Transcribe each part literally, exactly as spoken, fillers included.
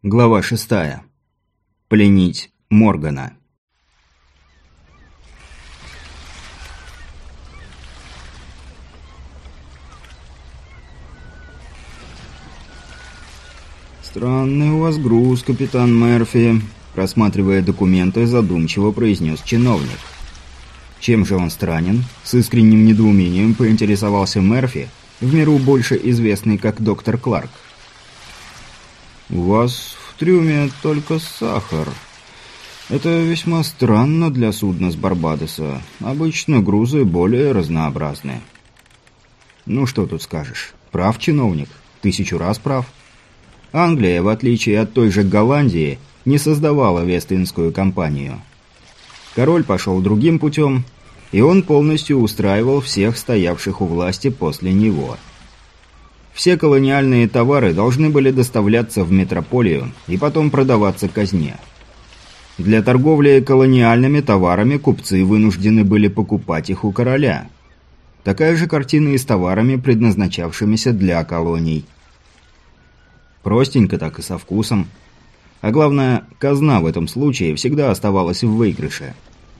Глава шестая. Пленить Моргана. «Странный у вас груз, капитан Мерфи», – просматривая документы, задумчиво произнес чиновник. Чем же он странен? С искренним недоумением поинтересовался Мерфи, в миру больше известный как доктор Кларк. «У вас в трюме только сахар. Это весьма странно для судна с Барбадоса. Обычно грузы более разнообразны». «Ну что тут скажешь? Прав чиновник. Тысячу раз прав. Англия, в отличие от той же Голландии, не создавала Вест-Индскую компанию. Король пошел другим путем, и он полностью устраивал всех стоявших у власти после него. Все колониальные товары должны были доставляться в метрополию и потом продаваться казне. Для торговли колониальными товарами купцы вынуждены были покупать их у короля. Такая же картина и с товарами, предназначавшимися для колоний. Простенько так и со вкусом. А главное, казна в этом случае всегда оставалась в выигрыше.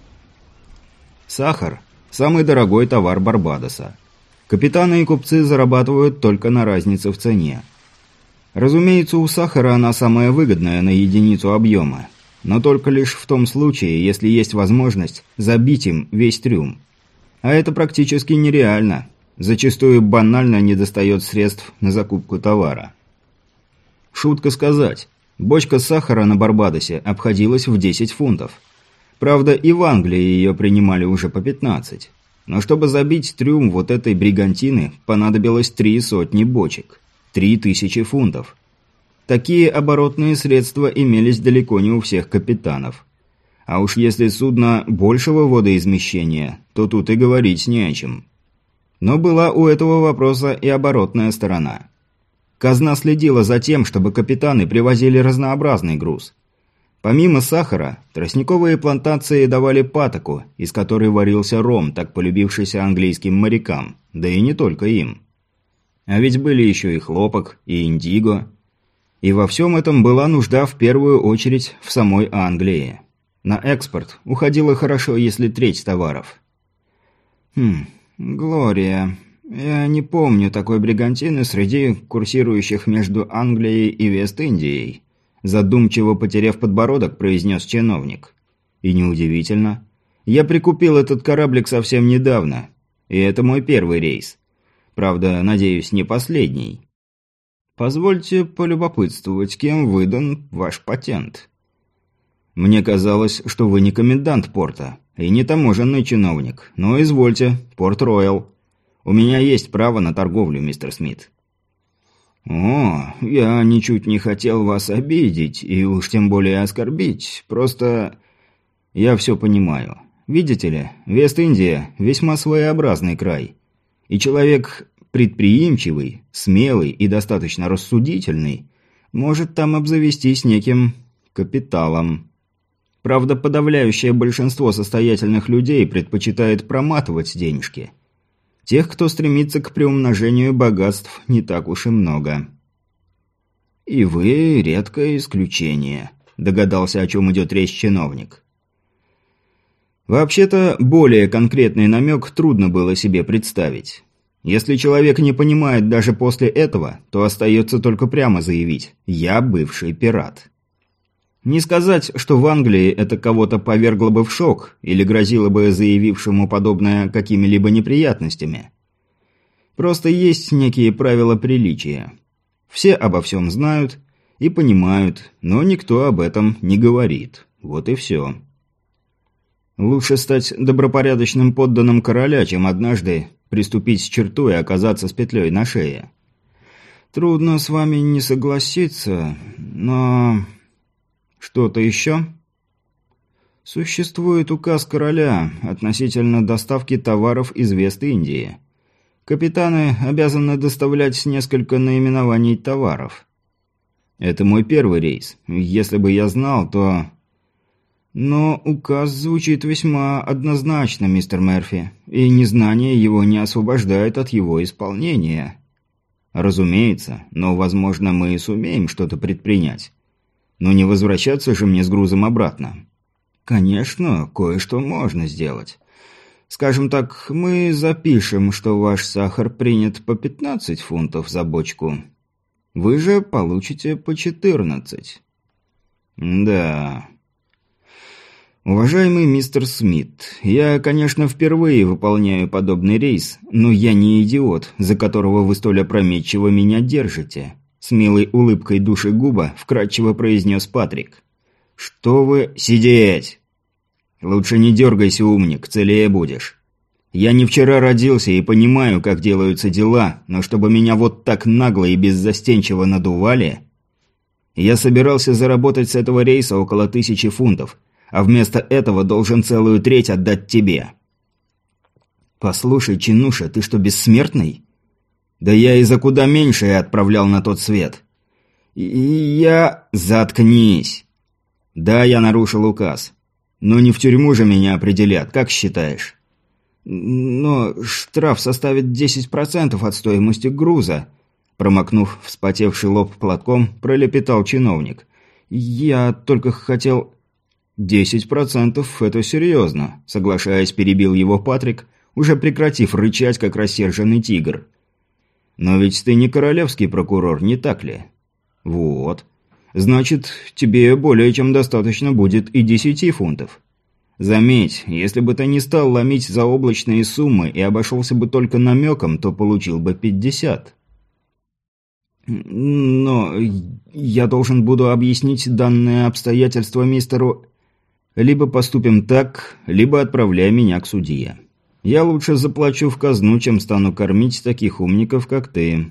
Сахар – самый дорогой товар Барбадоса. Капитаны и купцы зарабатывают только на разнице в цене. Разумеется, у сахара она самая выгодная на единицу объема, но только лишь в том случае, если есть возможность забить им весь трюм. А это практически нереально. Зачастую банально недостает средств на закупку товара. Шутка сказать, бочка сахара на Барбадосе обходилась в десять фунтов. Правда, и в Англии ее принимали уже по пятнадцать. Но чтобы забить трюм вот этой бригантины, понадобилось три сотни бочек. Три тысячи фунтов. Такие оборотные средства имелись далеко не у всех капитанов. А уж если судно большего водоизмещения, то тут и говорить не о чем. Но была у этого вопроса и оборотная сторона. Казна следила за тем, чтобы капитаны привозили разнообразный груз. Помимо сахара, тростниковые плантации давали патоку, из которой варился ром, так полюбившийся английским морякам, да и не только им. А ведь были еще и хлопок, и индиго. И во всем этом была нужда в первую очередь в самой Англии. На экспорт уходило хорошо, если треть товаров. Хм, Глория. Я не помню такой бригантины среди курсирующих между Англией и Вест-Индией. Задумчиво потеряв подбородок, произнес чиновник. И неудивительно. Я прикупил этот кораблик совсем недавно. И это мой первый рейс. Правда, надеюсь, не последний. Позвольте полюбопытствовать, кем выдан ваш патент. Мне казалось, что вы не комендант порта и не таможенный чиновник. Но извольте, Порт-Роял. У меня есть право на торговлю, мистер Смит. «О, я ничуть не хотел вас обидеть, и уж тем более оскорбить. Просто я все понимаю. Видите ли, Вест-Индия – весьма своеобразный край. И человек предприимчивый, смелый и достаточно рассудительный может там обзавестись неким капиталом. Правда, подавляющее большинство состоятельных людей предпочитает проматывать денежки. Тех, кто стремится к приумножению богатств, не так уж и много. «И вы редкое исключение», – догадался, о чем идет речь чиновник. Вообще-то, более конкретный намек трудно было себе представить. Если человек не понимает даже после этого, то остается только прямо заявить «я бывший пират». Не сказать, что в Англии это кого-то повергло бы в шок или грозило бы заявившему подобное какими-либо неприятностями. Просто есть некие правила приличия. Все обо всем знают и понимают, но никто об этом не говорит. Вот и все. Лучше стать добропорядочным подданным короля, чем однажды приступить с черту и оказаться с петлей на шее. Трудно с вами не согласиться, но... Что-то еще? Существует указ короля относительно доставки товаров из Вест-Индии. Капитаны обязаны доставлять несколько наименований товаров. Это мой первый рейс. Если бы я знал, то... Но указ звучит весьма однозначно, мистер Мерфи, и незнание его не освобождает от его исполнения. Разумеется, но, возможно, мы и сумеем что-то предпринять. Но не возвращаться же мне с грузом обратно. Конечно, кое-что можно сделать. Скажем так, мы запишем, что ваш сахар принят по пятнадцать фунтов за бочку. Вы же получите по четырнадцать. Да. Уважаемый мистер Смит, я, конечно, впервые выполняю подобный рейс, но я не идиот, за которого вы столь опрометчиво меня держите. С милой улыбкой душегуба вкратчиво произнес Патрик. «Что вы... Сидеть! Лучше не дергайся, умник, целее будешь. Я не вчера родился и понимаю, как делаются дела, но чтобы меня вот так нагло и беззастенчиво надували... Я собирался заработать с этого рейса около тысячи фунтов, а вместо этого должен целую треть отдать тебе». «Послушай, чинуша, ты что, бессмертный?» «Да я и за куда меньшее отправлял на тот свет». «И я...» «Заткнись!» «Да, я нарушил указ. Но не в тюрьму же меня определят, как считаешь?» «Но штраф составит десять процентов от стоимости груза», промокнув вспотевший лоб платком, пролепетал чиновник. «Я только хотел...» «Десять процентов – это серьезно», – соглашаясь, перебил его Патрик, уже прекратив рычать, как рассерженный тигр. «Но ведь ты не королевский прокурор, не так ли?» «Вот. Значит, тебе более чем достаточно будет и десяти фунтов. Заметь, если бы ты не стал ломить заоблачные суммы и обошелся бы только намеком, то получил бы пятьдесят». «Но я должен буду объяснить данное обстоятельство мистеру...» «Либо поступим так, либо отправляй меня к судье. Я лучше заплачу в казну, чем стану кормить таких умников, как ты».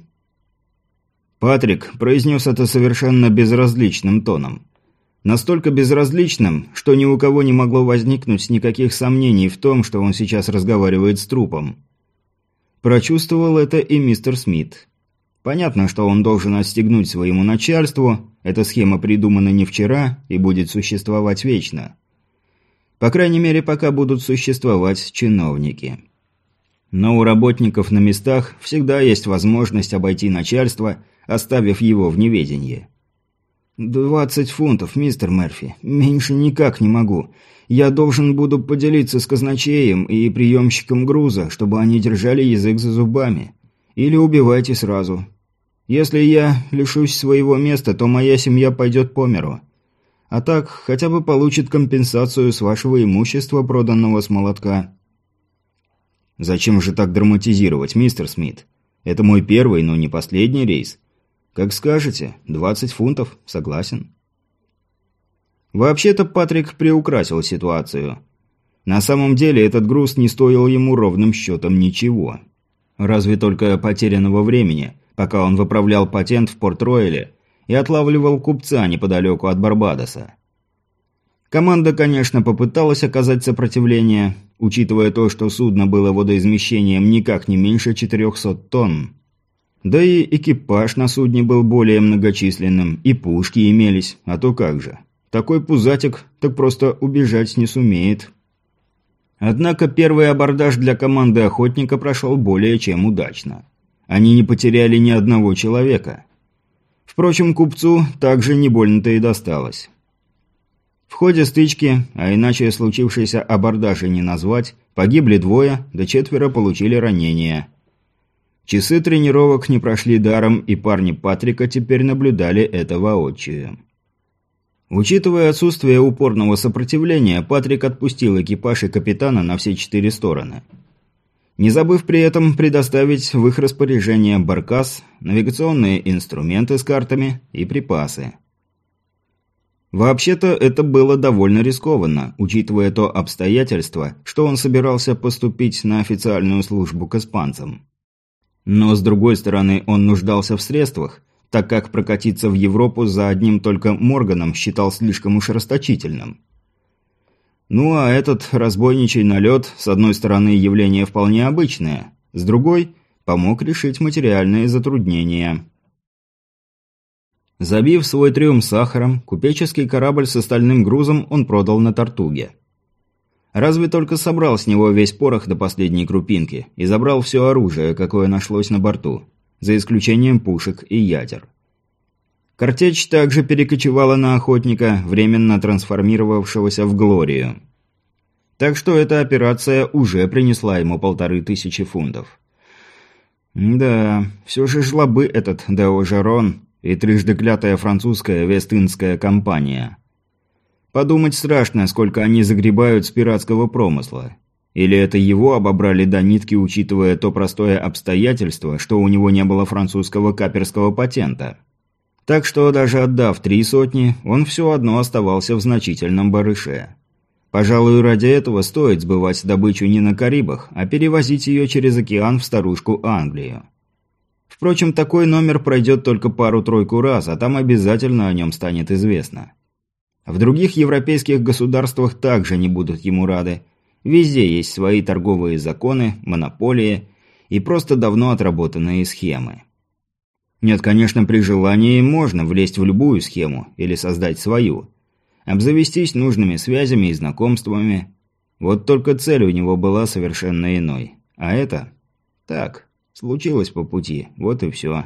Патрик произнес это совершенно безразличным тоном. Настолько безразличным, что ни у кого не могло возникнуть никаких сомнений в том, что он сейчас разговаривает с трупом. Прочувствовал это и мистер Смит. Понятно, что он должен отстегнуть своему начальству, эта схема придумана не вчера и будет существовать вечно. По крайней мере, пока будут существовать чиновники. Но у работников на местах всегда есть возможность обойти начальство, оставив его в неведении. «Двадцать фунтов, мистер Мерфи. Меньше никак не могу. Я должен буду поделиться с казначеем и приемщиком груза, чтобы они держали язык за зубами. Или убивайте сразу. Если я лишусь своего места, то моя семья пойдет по миру. А так, хотя бы получит компенсацию с вашего имущества, проданного с молотка». «Зачем же так драматизировать, мистер Смит? Это мой первый, но не последний рейс. Как скажете, двадцать фунтов, согласен». Вообще-то Патрик приукрасил ситуацию. На самом деле этот груз не стоил ему ровным счетом ничего. Разве только потерянного времени, пока он выправлял патент в Порт-Ройле и отлавливал купца неподалеку от Барбадоса. Команда, конечно, попыталась оказать сопротивление, учитывая то, что судно было водоизмещением никак не меньше четырехсот тонн. Да и экипаж на судне был более многочисленным, и пушки имелись, а то как же. Такой пузатик так просто убежать не сумеет. Однако первый абордаж для команды охотника прошел более чем удачно. Они не потеряли ни одного человека. Впрочем, купцу также не больно-то и досталось. В ходе стычки, а иначе случившийся абордаж и не назвать, погибли двое, да четверо получили ранения. Часы тренировок не прошли даром, и парни Патрика теперь наблюдали это воочию. Учитывая отсутствие упорного сопротивления, Патрик отпустил экипаж и капитана на все четыре стороны. Не забыв при этом предоставить в их распоряжение баркас, навигационные инструменты с картами и припасы. Вообще-то это было довольно рискованно, учитывая то обстоятельство, что он собирался поступить на официальную службу к испанцам. Но с другой стороны, он нуждался в средствах, так как прокатиться в Европу за одним только Морганом считал слишком уж расточительным. Ну а этот разбойничий налет, с одной стороны, явление вполне обычное, с другой – помог решить материальные затруднения. Забив свой трюм сахаром, купеческий корабль с остальным грузом он продал на Тортуге. Разве только собрал с него весь порох до последней крупинки и забрал все оружие, какое нашлось на борту, за исключением пушек и ядер. Картечь также перекочевала на охотника, временно трансформировавшегося в Глорию. Так что эта операция уже принесла ему полторы тысячи фунтов. Да, все же жлобы этот Део Жерон и трижды клятая французская Вест-Индская компания. Подумать страшно, сколько они загребают с пиратского промысла. Или это его обобрали до нитки, учитывая то простое обстоятельство, что у него не было французского каперского патента. Так что, даже отдав три сотни, он все одно оставался в значительном барыше. Пожалуй, ради этого стоит сбывать добычу не на Карибах, а перевозить ее через океан в старушку Англию. Впрочем, такой номер пройдет только пару-тройку раз, а там обязательно о нем станет известно. В других европейских государствах также не будут ему рады. Везде есть свои торговые законы, монополии и просто давно отработанные схемы. Нет, конечно, при желании можно влезть в любую схему или создать свою. Обзавестись нужными связями и знакомствами. Вот только цель у него была совершенно иной. А это? Так, случилось по пути, вот и все.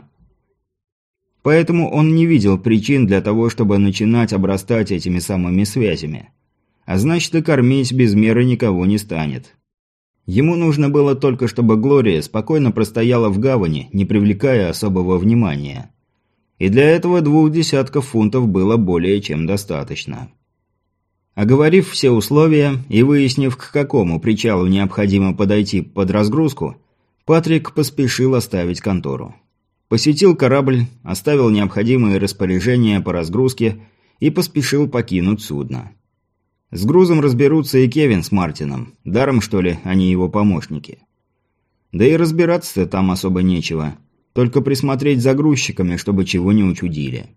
Поэтому он не видел причин для того, чтобы начинать обрастать этими самыми связями. А значит, и кормить без меры никого не станет. Ему нужно было только, чтобы Глория спокойно простояла в гавани, не привлекая особого внимания. И для этого двух десятков фунтов было более чем достаточно. Оговорив все условия и выяснив, к какому причалу необходимо подойти под разгрузку, Патрик поспешил оставить контору. Посетил корабль, оставил необходимые распоряжения по разгрузке и поспешил покинуть судно. С грузом разберутся и Кевин с Мартином. Даром, что ли, они его помощники. Да и разбираться-то там особо нечего. Только присмотреть за грузчиками, чтобы чего не учудили.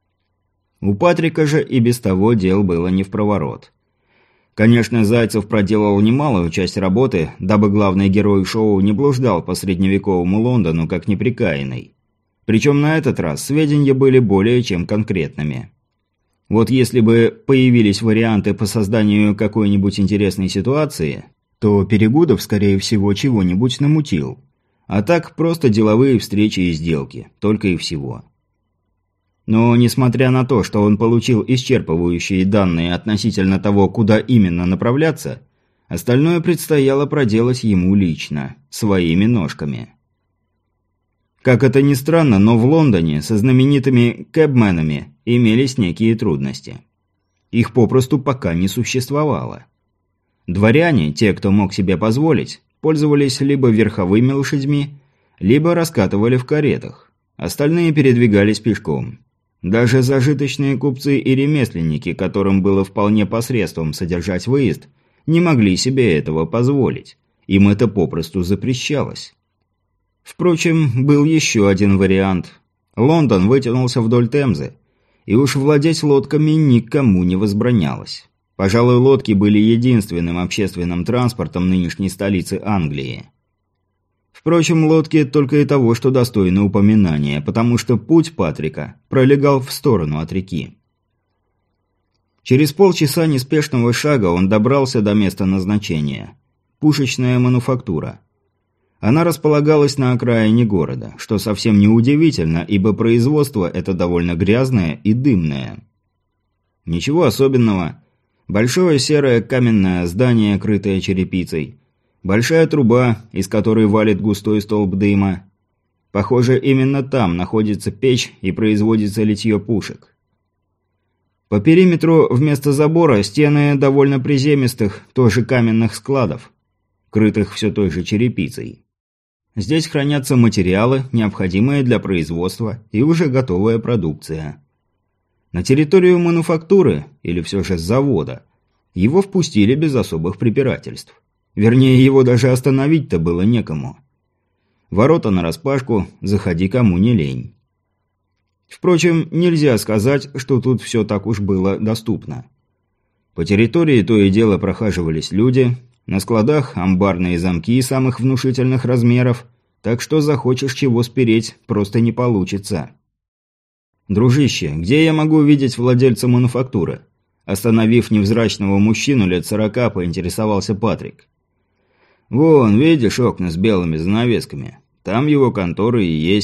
У Патрика же и без того дел было не впроворот. Конечно, Зайцев проделал немалую часть работы, дабы главный герой шоу не блуждал по средневековому Лондону как неприкаянный. Причем на этот раз сведения были более чем конкретными. Вот если бы появились варианты по созданию какой-нибудь интересной ситуации, то Перегудов, скорее всего, чего-нибудь намутил. А так просто деловые встречи и сделки, только и всего. Но, несмотря на то, что он получил исчерпывающие данные относительно того, куда именно направляться, остальное предстояло проделать ему лично, своими ножками. Как это ни странно, но в Лондоне со знаменитыми кэбменами имелись некие трудности. Их попросту пока не существовало. Дворяне, те, кто мог себе позволить, пользовались либо верховыми лошадьми, либо раскатывали в каретах. Остальные передвигались пешком. Даже зажиточные купцы и ремесленники, которым было вполне посредством содержать выезд, не могли себе этого позволить. Им это попросту запрещалось. Впрочем, был еще один вариант. Лондон вытянулся вдоль Темзы, и уж владеть лодками никому не возбранялось. Пожалуй, лодки были единственным общественным транспортом нынешней столицы Англии. Впрочем, лодки только и того, что достойны упоминания, потому что путь Патрика пролегал в сторону от реки. Через полчаса неспешного шага он добрался до места назначения. Пушечная мануфактура. Она располагалась на окраине города, что совсем не удивительно, ибо производство это довольно грязное и дымное. Ничего особенного. Большое серое каменное здание, крытое черепицей. Большая труба, из которой валит густой столб дыма. Похоже, именно там находится печь и производится литье пушек. По периметру вместо забора стены довольно приземистых, тоже каменных складов, крытых все той же черепицей. Здесь хранятся материалы, необходимые для производства, и уже готовая продукция. На территорию мануфактуры, или все же завода, его впустили без особых препирательств. Вернее, его даже остановить-то было некому. Ворота нараспашку, заходи кому не лень. Впрочем, нельзя сказать, что тут все так уж было доступно. По территории то и дело прохаживались люди, на складах амбарные замки самых внушительных размеров, так что захочешь чего спереть, просто не получится. «Дружище, где я могу видеть владельца мануфактуры?» Остановив невзрачного мужчину лет сорока, поинтересовался Патрик. «Вон, видишь окна с белыми занавесками? Там его контора и есть.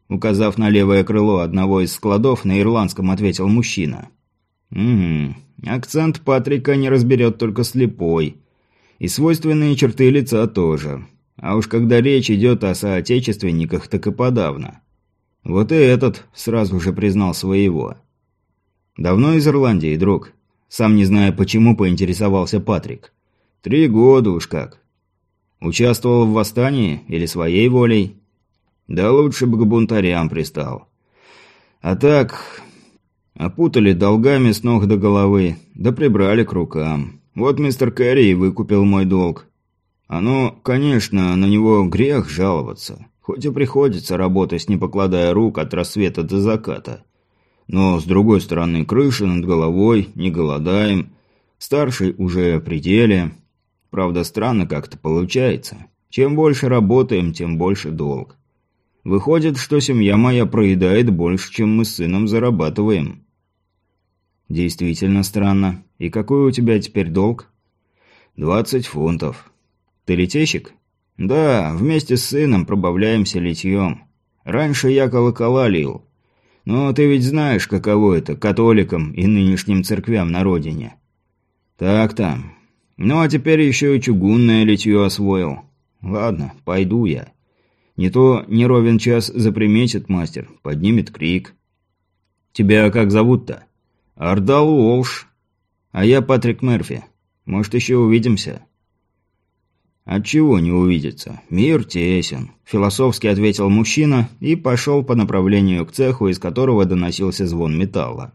указав на левое крыло одного из складов, на ирландском ответил мужчина. «Угу. Акцент Патрика не разберет только слепой. И свойственные черты лица тоже. А уж когда речь идет о соотечественниках, так и подавно. Вот и этот сразу же признал своего». «Давно из Ирландии, друг?» Сам не зная почему, поинтересовался Патрик. «Три года уж как». «Участвовал в восстании или своей волей?» «Да лучше бы к бунтарям пристал. А так, опутали долгами с ног до головы, да прибрали к рукам. Вот мистер Кэрри и выкупил мой долг. Оно, конечно, на него грех жаловаться, хоть и приходится работать, не покладая рук от рассвета до заката. Но, с другой стороны, крыша над головой, не голодаем, старший уже при деле. Правда, странно как-то получается. Чем больше работаем, тем больше долг. Выходит, что семья моя проедает больше, чем мы с сыном зарабатываем». «Действительно странно. И какой у тебя теперь долг?» «Двадцать фунтов». «Ты литейщик?» «Да, вместе с сыном пробавляемся литьем. Раньше я колокола лил. Но ты ведь знаешь, каково это католикам и нынешним церквям на родине». «Так-то. Ну а теперь еще и чугунное литье освоил. Ладно, пойду я. Не то не ровен час заприметит мастер, поднимет крик». «Тебя как зовут-то?» «Ардал Уолш. А я Патрик Мерфи. Может, еще увидимся?» «Отчего не увидеться? Мир тесен», – философски ответил мужчина и пошел по направлению к цеху, из которого доносился звон металла.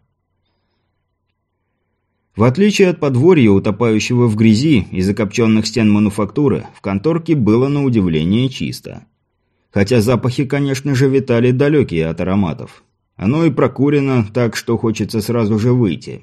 В отличие от подворья, утопающего в грязи и закопченных стен мануфактуры, в конторке было на удивление чисто. Хотя запахи, конечно же, витали далекие от ароматов. Оно и прокурено так, что хочется сразу же выйти.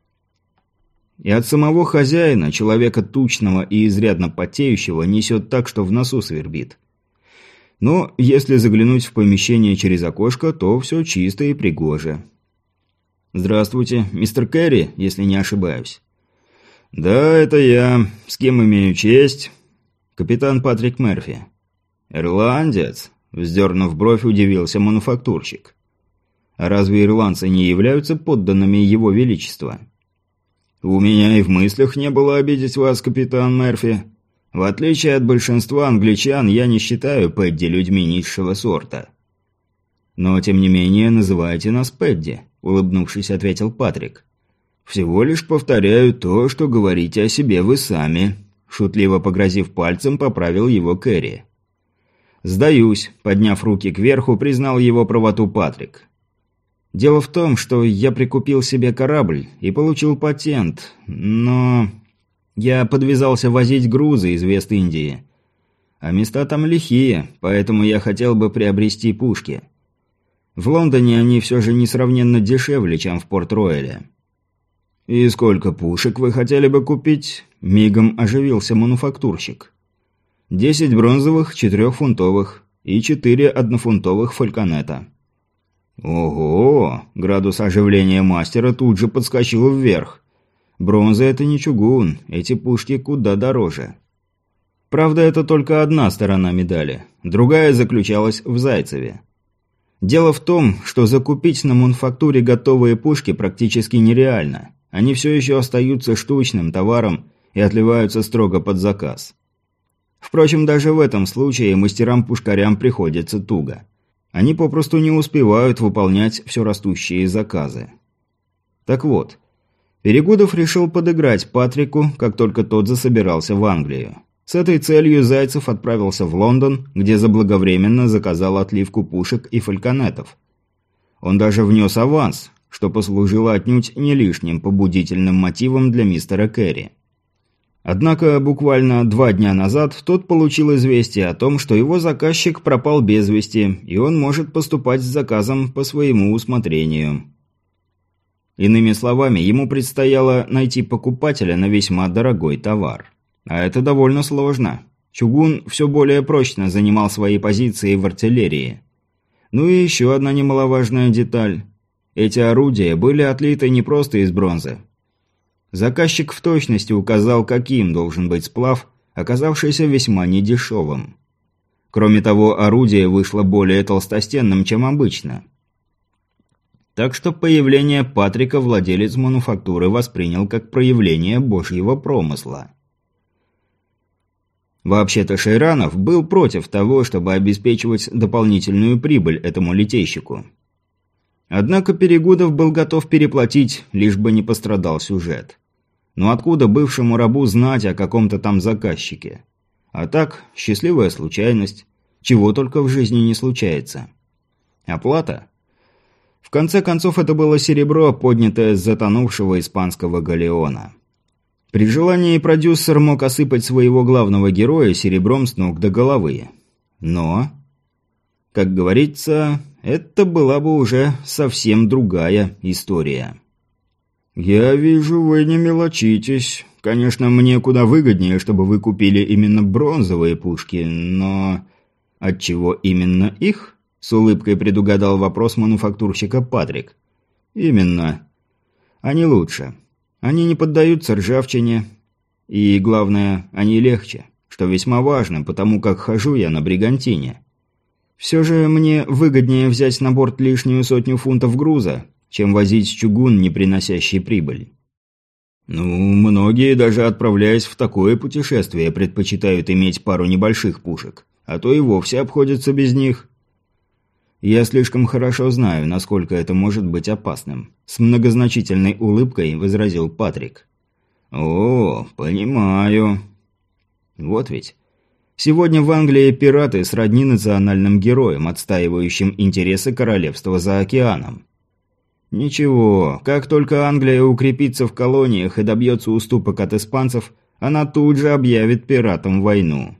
И от самого хозяина, человека тучного и изрядно потеющего, несет так, что в носу свербит. Но если заглянуть в помещение через окошко, то все чисто и пригоже. «Здравствуйте, мистер Кэрри, если не ошибаюсь». «Да, это я. С кем имею честь?» «Капитан Патрик Мерфи». «Ирландец?» – вздернув бровь, удивился мануфактурщик. «А разве ирландцы не являются подданными его величества?» «У меня и в мыслях не было обидеть вас, капитан Мерфи. В отличие от большинства англичан, я не считаю Пэдди людьми низшего сорта». «Но, тем не менее, называйте нас Пэдди», – улыбнувшись, ответил Патрик. «Всего лишь повторяю то, что говорите о себе вы сами», – шутливо погрозив пальцем, поправил его Кэрри. «Сдаюсь», – подняв руки кверху, признал его правоту Патрик. «Дело в том, что я прикупил себе корабль и получил патент, но я подвязался возить грузы из Вест-Индии. А места там лихие, поэтому я хотел бы приобрести пушки. В Лондоне они все же несравненно дешевле, чем в Порт-Рояле». «И сколько пушек вы хотели бы купить?» – мигом оживился мануфактурщик. «Десять бронзовых, четырехфунтовых и четыре однофунтовых фальконета». «Ого!» – градус оживления мастера тут же подскочил вверх. «Бронза – это не чугун, эти пушки куда дороже». Правда, это только одна сторона медали, другая заключалась в Зайцеве. Дело в том, что закупить на мануфактуре готовые пушки практически нереально. Они все еще остаются штучным товаром и отливаются строго под заказ. Впрочем, даже в этом случае мастерам-пушкарям приходится туго. Они попросту не успевают выполнять все растущие заказы. Так вот, Перегудов решил подыграть Патрику, как только тот засобирался в Англию. С этой целью Зайцев отправился в Лондон, где заблаговременно заказал отливку пушек и фальконетов. Он даже внес аванс, что послужило отнюдь не лишним побудительным мотивом для мистера Кэрри. Однако буквально два дня назад тот получил известие о том, что его заказчик пропал без вести, и он может поступать с заказом по своему усмотрению. Иными словами, ему предстояло найти покупателя на весьма дорогой товар. А это довольно сложно. Чугун все более прочно занимал свои позиции в артиллерии. Ну и еще одна немаловажная деталь. Эти орудия были отлиты не просто из бронзы. Заказчик в точности указал, каким должен быть сплав, оказавшийся весьма недешевым. Кроме того, орудие вышло более толстостенным, чем обычно. Так что появление Патрика владелец мануфактуры воспринял как проявление божьего промысла. Вообще-то Шейранов был против того, чтобы обеспечивать дополнительную прибыль этому литейщику. Однако Перегудов был готов переплатить, лишь бы не пострадал сюжет. Но откуда бывшему рабу знать о каком-то там заказчике? А так, счастливая случайность. Чего только в жизни не случается. Оплата? В конце концов, это было серебро, поднятое с затонувшего испанского галеона. При желании продюсер мог осыпать своего главного героя серебром с ног до головы. Но, как говорится, это была бы уже совсем другая история. «Я вижу, вы не мелочитесь. Конечно, мне куда выгоднее, чтобы вы купили именно бронзовые пушки, но... Отчего именно их?» – с улыбкой предугадал вопрос мануфактурщика Патрик. «Именно. Они лучше. Они не поддаются ржавчине. И, главное, они легче, что весьма важно, потому как хожу я на бригантине. Все же мне выгоднее взять на борт лишнюю сотню фунтов груза, чем возить чугун, не приносящий прибыль». «Ну, многие, даже отправляясь в такое путешествие, предпочитают иметь пару небольших пушек, а то и вовсе обходятся без них». «Я слишком хорошо знаю, насколько это может быть опасным», – с многозначительной улыбкой возразил Патрик. «О, понимаю». Вот ведь. Сегодня в Англии пираты сродни национальным героям, отстаивающим интересы королевства за океаном. Ничего, как только Англия укрепится в колониях и добьется уступок от испанцев, она тут же объявит пиратам войну.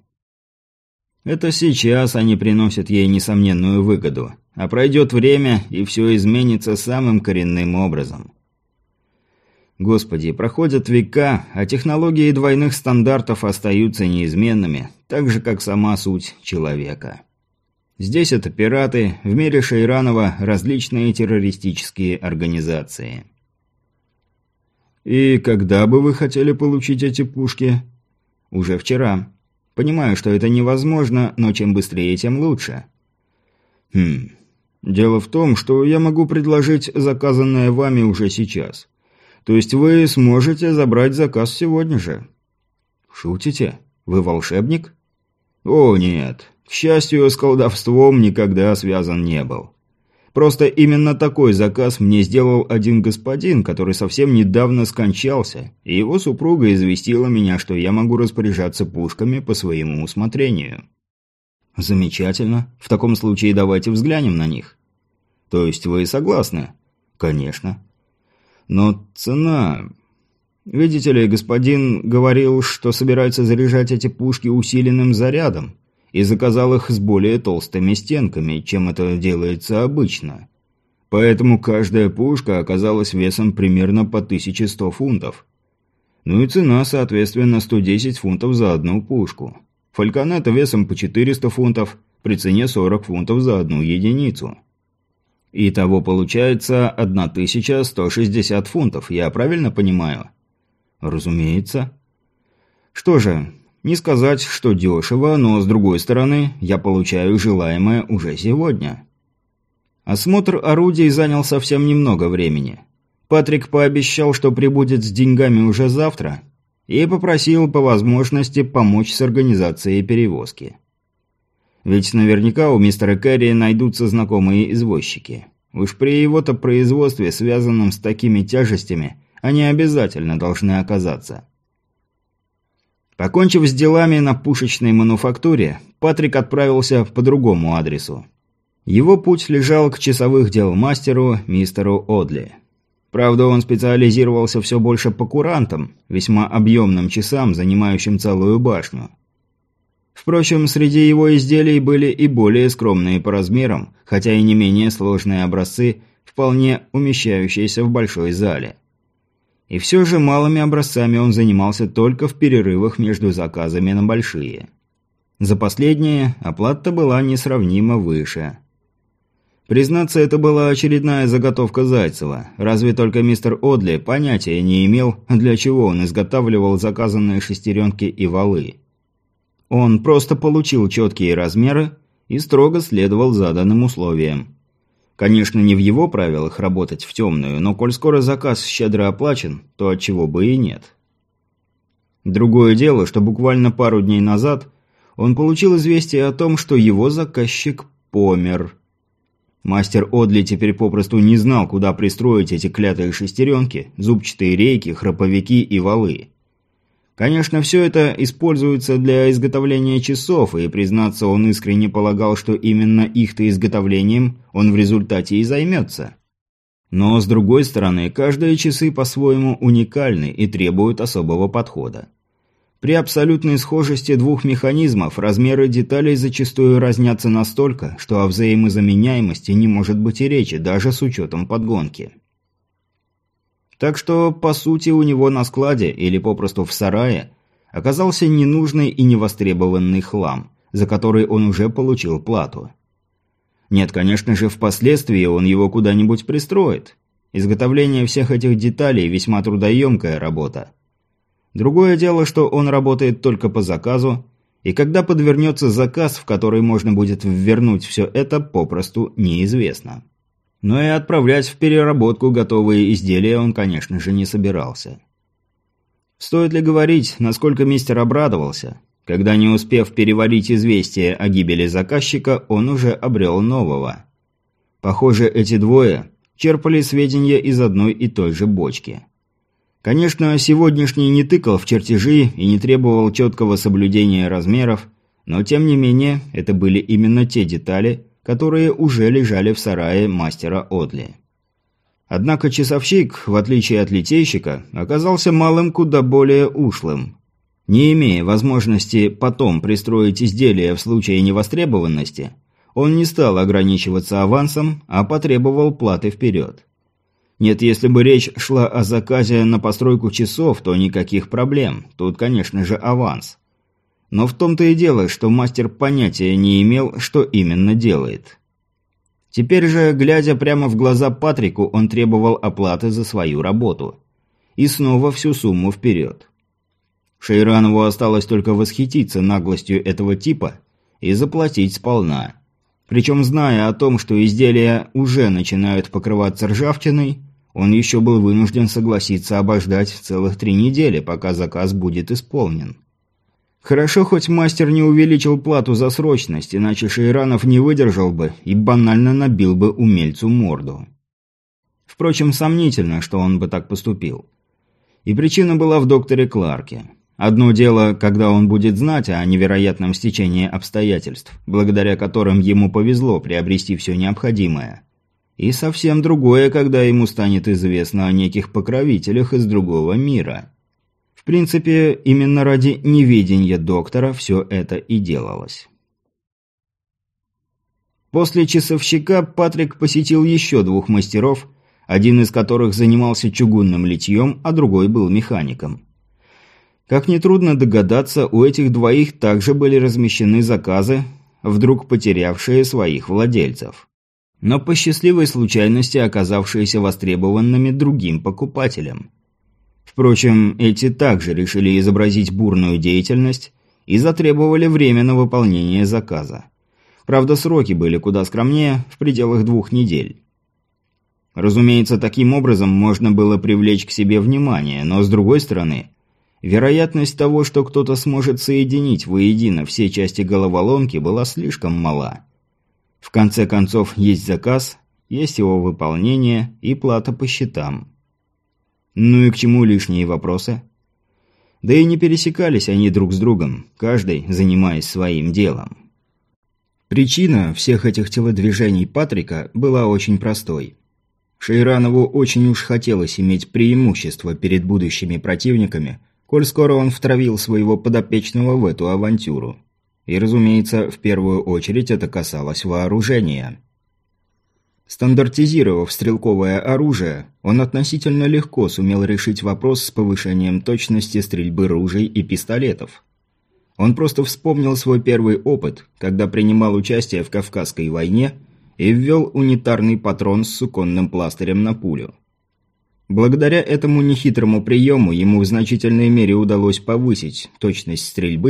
Это сейчас они приносят ей несомненную выгоду, а пройдет время, и все изменится самым коренным образом. Господи, проходят века, а технологии двойных стандартов остаются неизменными, так же, как сама суть человека. Здесь это пираты, в мире Шейранова различные террористические организации. «И когда бы вы хотели получить эти пушки?» «Уже вчера. Понимаю, что это невозможно, но чем быстрее, тем лучше». «Хм. Дело в том, что я могу предложить заказанное вами уже сейчас. То есть вы сможете забрать заказ сегодня же». «Шутите? Вы волшебник?» «О, нет. К счастью, с колдовством никогда связан не был. Просто именно такой заказ мне сделал один господин, который совсем недавно скончался, и его супруга известила меня, что я могу распоряжаться пушками по своему усмотрению». «Замечательно. В таком случае давайте взглянем на них». «То есть вы согласны?» «Конечно». «Но цена... Видите ли, господин говорил, что собирается заряжать эти пушки усиленным зарядом, и заказал их с более толстыми стенками, чем это делается обычно. Поэтому каждая пушка оказалась весом примерно по тысяче сто фунтов. Ну и цена, соответственно, сто десять фунтов за одну пушку. Фальконета весом по четыреста фунтов, при цене сорок фунтов за одну единицу. Итого получается тысяча сто шестьдесят фунтов, я правильно понимаю?» «Разумеется». «Что же, не сказать, что дешево, но, с другой стороны, я получаю желаемое уже сегодня». Осмотр орудий занял совсем немного времени. Патрик пообещал, что прибудет с деньгами уже завтра, и попросил по возможности помочь с организацией перевозки. Ведь наверняка у мистера Керри найдутся знакомые извозчики. Уж при его-то производстве, связанном с такими тяжестями, они обязательно должны оказаться. Покончив с делами на пушечной мануфактуре, Патрик отправился по другому адресу. Его путь лежал к часовых дел мастеру, мистеру Одли. Правда, он специализировался все больше по курантам, весьма объемным часам, занимающим целую башню. Впрочем, среди его изделий были и более скромные по размерам, хотя и не менее сложные образцы, вполне умещающиеся в большой зале. И все же малыми образцами он занимался только в перерывах между заказами на большие. За последние оплата была несравнимо выше. Признаться, это была очередная заготовка Зайцева, разве только мистер Одли понятия не имел, для чего он изготавливал заказанные шестеренки и валы. Он просто получил четкие размеры и строго следовал заданным условиям. Конечно, не в его правилах работать в темную, но коль скоро заказ щедро оплачен, то отчего бы и нет. Другое дело, что буквально пару дней назад он получил известие о том, что его заказчик помер. Мастер Одли теперь попросту не знал, куда пристроить эти клятые шестеренки, зубчатые рейки, храповики и валы. Конечно, все это используется для изготовления часов, и, признаться, он искренне полагал, что именно их-то изготовлением он в результате и займется. Но, с другой стороны, каждые часы по-своему уникальны и требуют особого подхода. При абсолютной схожести двух механизмов размеры деталей зачастую разнятся настолько, что о взаимозаменяемости не может быть и речи, даже с учетом подгонки. Так что, по сути, у него на складе, или попросту в сарае, оказался ненужный и невостребованный хлам, за который он уже получил плату. Нет, конечно же, впоследствии он его куда-нибудь пристроит. Изготовление всех этих деталей – весьма трудоемкая работа. Другое дело, что он работает только по заказу, и когда подвернется заказ, в который можно будет ввернуть все это, попросту неизвестно. Но и отправлять в переработку готовые изделия он, конечно же, не собирался. Стоит ли говорить, насколько мистер обрадовался, когда, не успев переварить известие о гибели заказчика, он уже обрел нового. Похоже, эти двое черпали сведения из одной и той же бочки. Конечно, сегодняшний не тыкал в чертежи и не требовал четкого соблюдения размеров, но тем не менее, это были именно те детали, которые уже лежали в сарае мастера Одли. Однако часовщик, в отличие от литейщика, оказался малым куда более ушлым. Не имея возможности потом пристроить изделие в случае невостребованности, он не стал ограничиваться авансом, а потребовал платы вперед. Нет, если бы речь шла о заказе на постройку часов, то никаких проблем, тут, конечно же, аванс. Но в том-то и дело, что мастер понятия не имел, что именно делает. Теперь же, глядя прямо в глаза Патрику, он требовал оплаты за свою работу. И снова всю сумму вперед. Шейранову осталось только восхититься наглостью этого типа и заплатить сполна. Причем, зная о том, что изделия уже начинают покрываться ржавчиной, он еще был вынужден согласиться обождать целых три недели, пока заказ будет исполнен. Хорошо, хоть мастер не увеличил плату за срочность, иначе Шейранов не выдержал бы и банально набил бы умельцу морду. Впрочем, сомнительно, что он бы так поступил. И причина была в докторе Кларке. Одно дело, когда он будет знать о невероятном стечении обстоятельств, благодаря которым ему повезло приобрести все необходимое. И совсем другое, когда ему станет известно о неких покровителях из другого мира. В принципе, именно ради неведения доктора все это и делалось. После часовщика Патрик посетил еще двух мастеров, один из которых занимался чугунным литьем, а другой был механиком. Как нетрудно догадаться, у этих двоих также были размещены заказы, вдруг потерявшие своих владельцев. Но по счастливой случайности оказавшиеся востребованными другим покупателем. Впрочем, эти также решили изобразить бурную деятельность и затребовали время на выполнение заказа. Правда, сроки были куда скромнее, в пределах двух недель. Разумеется, таким образом можно было привлечь к себе внимание, но с другой стороны, вероятность того, что кто-то сможет соединить воедино все части головоломки, была слишком мала. В конце концов, есть заказ, есть его выполнение и плата по счетам. Ну и к чему лишние вопросы? Да и не пересекались они друг с другом, каждый занимаясь своим делом. Причина всех этих телодвижений Патрика была очень простой. Шейранову очень уж хотелось иметь преимущество перед будущими противниками, коль скоро он втравил своего подопечного в эту авантюру. И, разумеется, в первую очередь это касалось вооружения. Стандартизировав стрелковое оружие, он относительно легко сумел решить вопрос с повышением точности стрельбы ружей и пистолетов. Он просто вспомнил свой первый опыт, когда принимал участие в Кавказской войне и ввел унитарный патрон с суконным пластырем на пулю. Благодаря этому нехитрому приему ему в значительной мере удалось повысить точность стрельбы,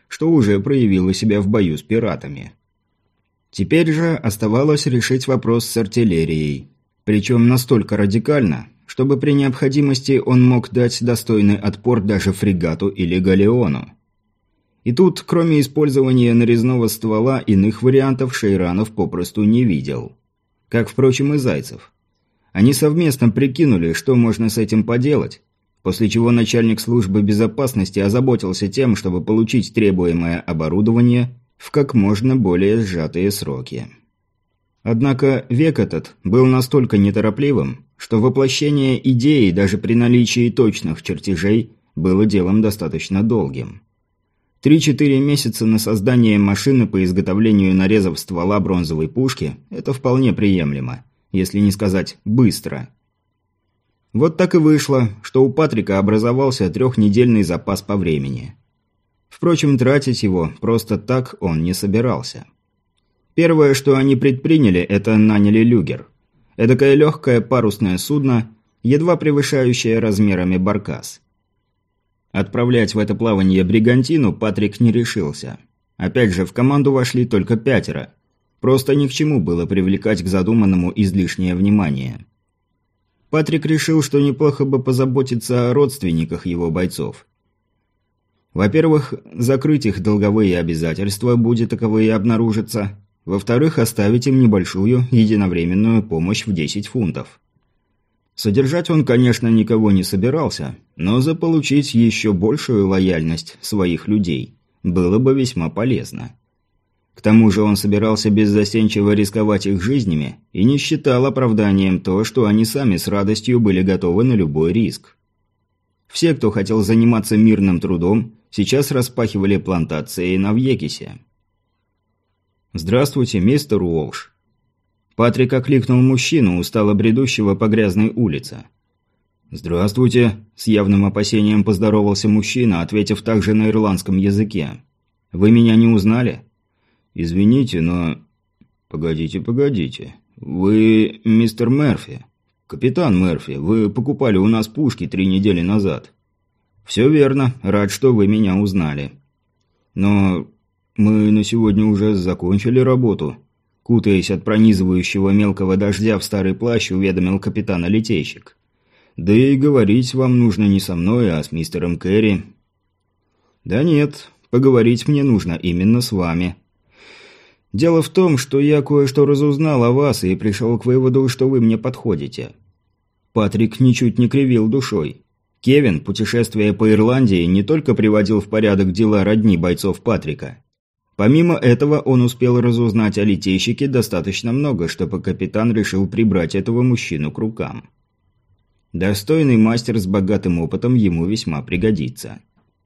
что уже проявило себя в бою с пиратами. Теперь же оставалось решить вопрос с артиллерией. Причем настолько радикально, чтобы при необходимости он мог дать достойный отпор даже фрегату или галеону. И тут, кроме использования нарезного ствола, иных вариантов Шейранов попросту не видел. Как, впрочем, и Зайцев. Они совместно прикинули, что можно с этим поделать, после чего начальник службы безопасности озаботился тем, чтобы получить требуемое оборудование в как можно более сжатые сроки. Однако век этот был настолько неторопливым, что воплощение идеи даже при наличии точных чертежей было делом достаточно долгим. Три-четыре месяца на создание машины по изготовлению нарезов ствола бронзовой пушки – это вполне приемлемо, если не сказать быстро. Вот так и вышло, что у Патрика образовался трехнедельный запас по времени. Впрочем, тратить его просто так он не собирался. Первое, что они предприняли, это наняли люгер. Эдакое легкое парусное судно, едва превышающее размерами баркас. Отправлять в это плавание бригантину Патрик не решился. Опять же, в команду вошли только пятеро. Просто ни к чему было привлекать к задуманному излишнее внимание. Патрик решил, что неплохо бы позаботиться о родственниках его бойцов. Во-первых, закрыть их долговые обязательства, будь таковые обнаружатся. Во-вторых, оставить им небольшую единовременную помощь в десять фунтов. Содержать он, конечно, никого не собирался, но заполучить еще большую лояльность своих людей было бы весьма полезно. К тому же он собирался беззастенчиво рисковать их жизнями и не считал оправданием то, что они сами с радостью были готовы на любой риск. Все, кто хотел заниматься мирным трудом, сейчас распахивали плантации на Вьекисе. «Здравствуйте, мистер Уолш». Патрик окликнул мужчину, устало бредущего по грязной улице. «Здравствуйте», – с явным опасением поздоровался мужчина, ответив также на ирландском языке. «Вы меня не узнали?» «Извините, но...» «Погодите, погодите. Вы мистер Мерфи. Капитан Мерфи, вы покупали у нас пушки три недели назад». «Все верно. Рад, что вы меня узнали». «Но мы на сегодня уже закончили работу», – кутаясь от пронизывающего мелкого дождя в старый плащ, уведомил капитан-литейщик. «Да и говорить вам нужно не со мной, а с мистером Керри». «Да нет, поговорить мне нужно именно с вами. Дело в том, что я кое-что разузнал о вас и пришел к выводу, что вы мне подходите». Патрик ничуть не кривил душой. Кевин, путешествуя по Ирландии, не только приводил в порядок дела родни бойцов Патрика. Помимо этого, он успел разузнать о литейщике достаточно много, чтобы капитан решил прибрать этого мужчину к рукам. Достойный мастер с богатым опытом ему весьма пригодится.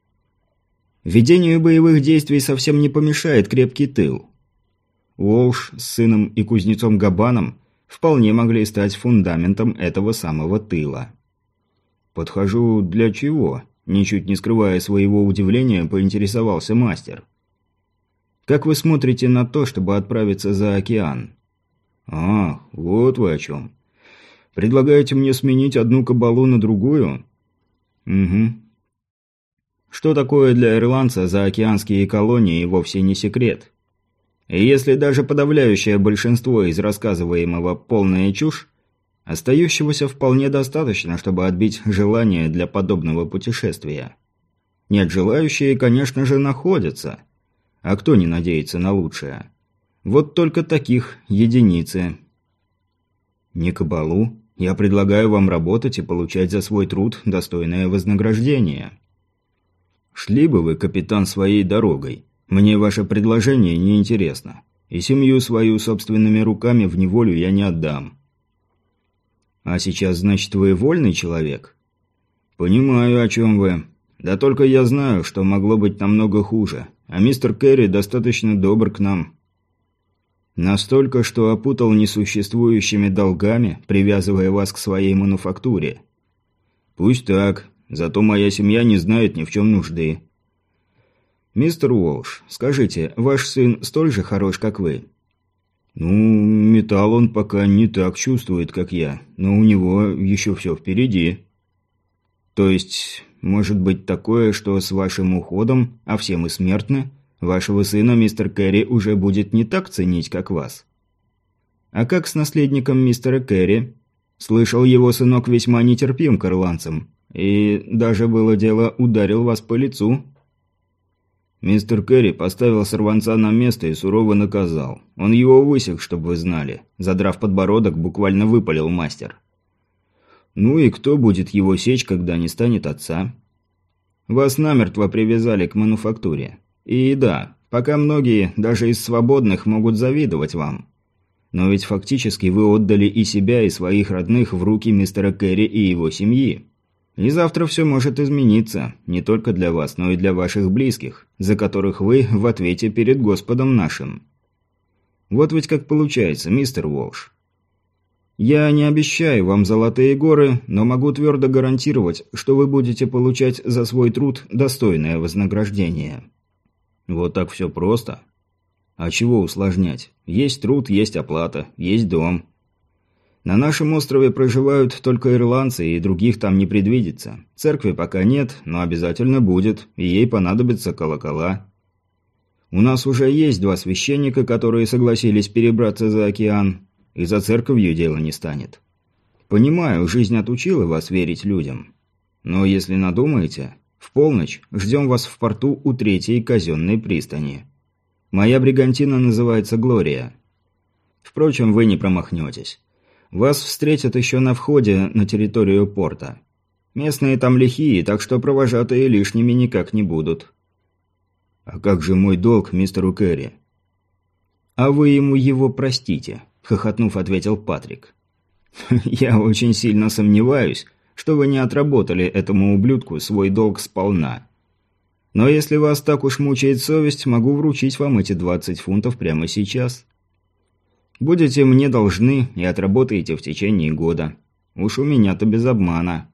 Ведению боевых действий совсем не помешает крепкий тыл. Уолш с сыном и кузнецом Габаном вполне могли стать фундаментом этого самого тыла. «Подхожу для чего?» – ничуть не скрывая своего удивления, поинтересовался мастер. «Как вы смотрите на то, чтобы отправиться за океан?» «А, вот вы о чем. Предлагаете мне сменить одну кабалу на другую?» «Угу. Что такое для ирландца заокеанские колонии, вовсе не секрет. И если даже подавляющее большинство из рассказываемого полная чушь, остающегося вполне достаточно, чтобы отбить желание для подобного путешествия. Нет, желающие, конечно же, находятся. А кто не надеется на лучшее? Вот только таких единицы. Не кабалу. Я предлагаю вам работать и получать за свой труд достойное вознаграждение. Шли бы вы, капитан, своей дорогой. Мне ваше предложение не интересно. И семью свою собственными руками в неволю я не отдам. А сейчас, значит, вы вольный человек? Понимаю, о чем вы. Да только я знаю, что могло быть намного хуже. А мистер Керри достаточно добр к нам. Настолько, что опутал несуществующими долгами, привязывая вас к своей мануфактуре. Пусть так, зато моя семья не знает ни в чем нужды. Мистер Уолш, скажите, ваш сын столь же хорош, как вы? Ну, металл он пока не так чувствует, как я, но у него еще все впереди. То есть, Может быть такое, что с вашим уходом, а все мы смертны, вашего сына мистер Керри уже будет не так ценить, как вас? А как с наследником мистера Керри? Слышал, его сынок весьма нетерпим к ирландцам, и даже было дело ударил вас по лицу. Мистер Керри поставил сорванца на место и сурово наказал. Он его высек, чтобы вы знали. Задрав подбородок, буквально выпалил мастер. Ну и кто будет его сечь, когда не станет отца? Вас намертво привязали к мануфактуре. И да, пока многие, даже из свободных, могут завидовать вам. Но ведь фактически вы отдали и себя, и своих родных в руки мистера Керри и его семьи. И завтра все может измениться, не только для вас, но и для ваших близких, за которых вы в ответе перед Господом нашим. Вот ведь как получается, мистер Уолш. Я не обещаю вам золотые горы, но могу твердо гарантировать, что вы будете получать за свой труд достойное вознаграждение. Вот так все просто. А чего усложнять? Есть труд, есть оплата, есть дом. На нашем острове проживают только ирландцы, и других там не предвидится. Церкви пока нет, но обязательно будет, и ей понадобятся колокола. У нас уже есть два священника, которые согласились перебраться за океан, и за церковью дело не станет. Понимаю, жизнь отучила вас верить людям. Но если надумаете, в полночь ждем вас в порту у третьей казенной пристани. Моя бригантина называется «Глория». Впрочем, вы не промахнетесь. Вас встретят еще на входе на территорию порта. Местные там лихие, так что провожатые лишними никак не будут. А как же мой долг мистеру Керри? А вы ему его простите, хохотнув, ответил Патрик. Я очень сильно сомневаюсь, что вы не отработали этому ублюдку свой долг сполна. Но если вас так уж мучает совесть, могу вручить вам эти двадцать фунтов прямо сейчас. Будете мне должны и отработаете в течение года. Уж у меня-то без обмана.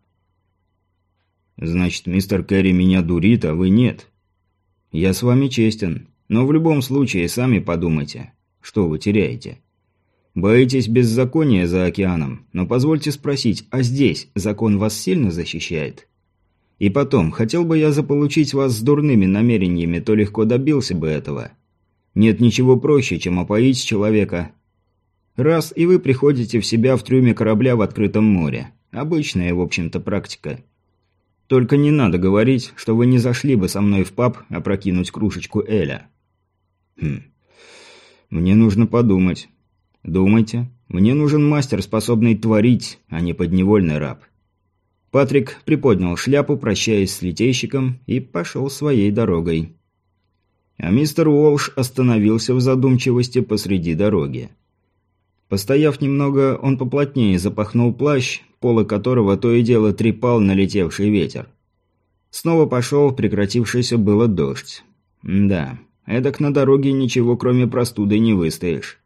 Значит, мистер Керри меня дурит, а вы нет. Я с вами честен, но в любом случае сами подумайте, что вы теряете. Боитесь беззакония за океаном, но позвольте спросить, а здесь закон вас сильно защищает? И потом, хотел бы я заполучить вас с дурными намерениями, то легко добился бы этого. Нет ничего проще, чем опоить человека. Раз, и вы приходите в себя в трюме корабля в открытом море. Обычная, в общем-то, практика. Только не надо говорить, что вы не зашли бы со мной в паб опрокинуть кружечку эля. Хм. Мне нужно подумать. Думайте. Мне нужен мастер, способный творить, а не подневольный раб. Патрик приподнял шляпу, прощаясь с литейщиком, и пошел своей дорогой. А мистер Уолш остановился в задумчивости посреди дороги. Постояв немного, он поплотнее запахнул плащ, полы которого то и дело трепал налетевший ветер. Снова пошел прекратившийся было дождь. Да, эдак на дороге ничего кроме простуды не выстоишь.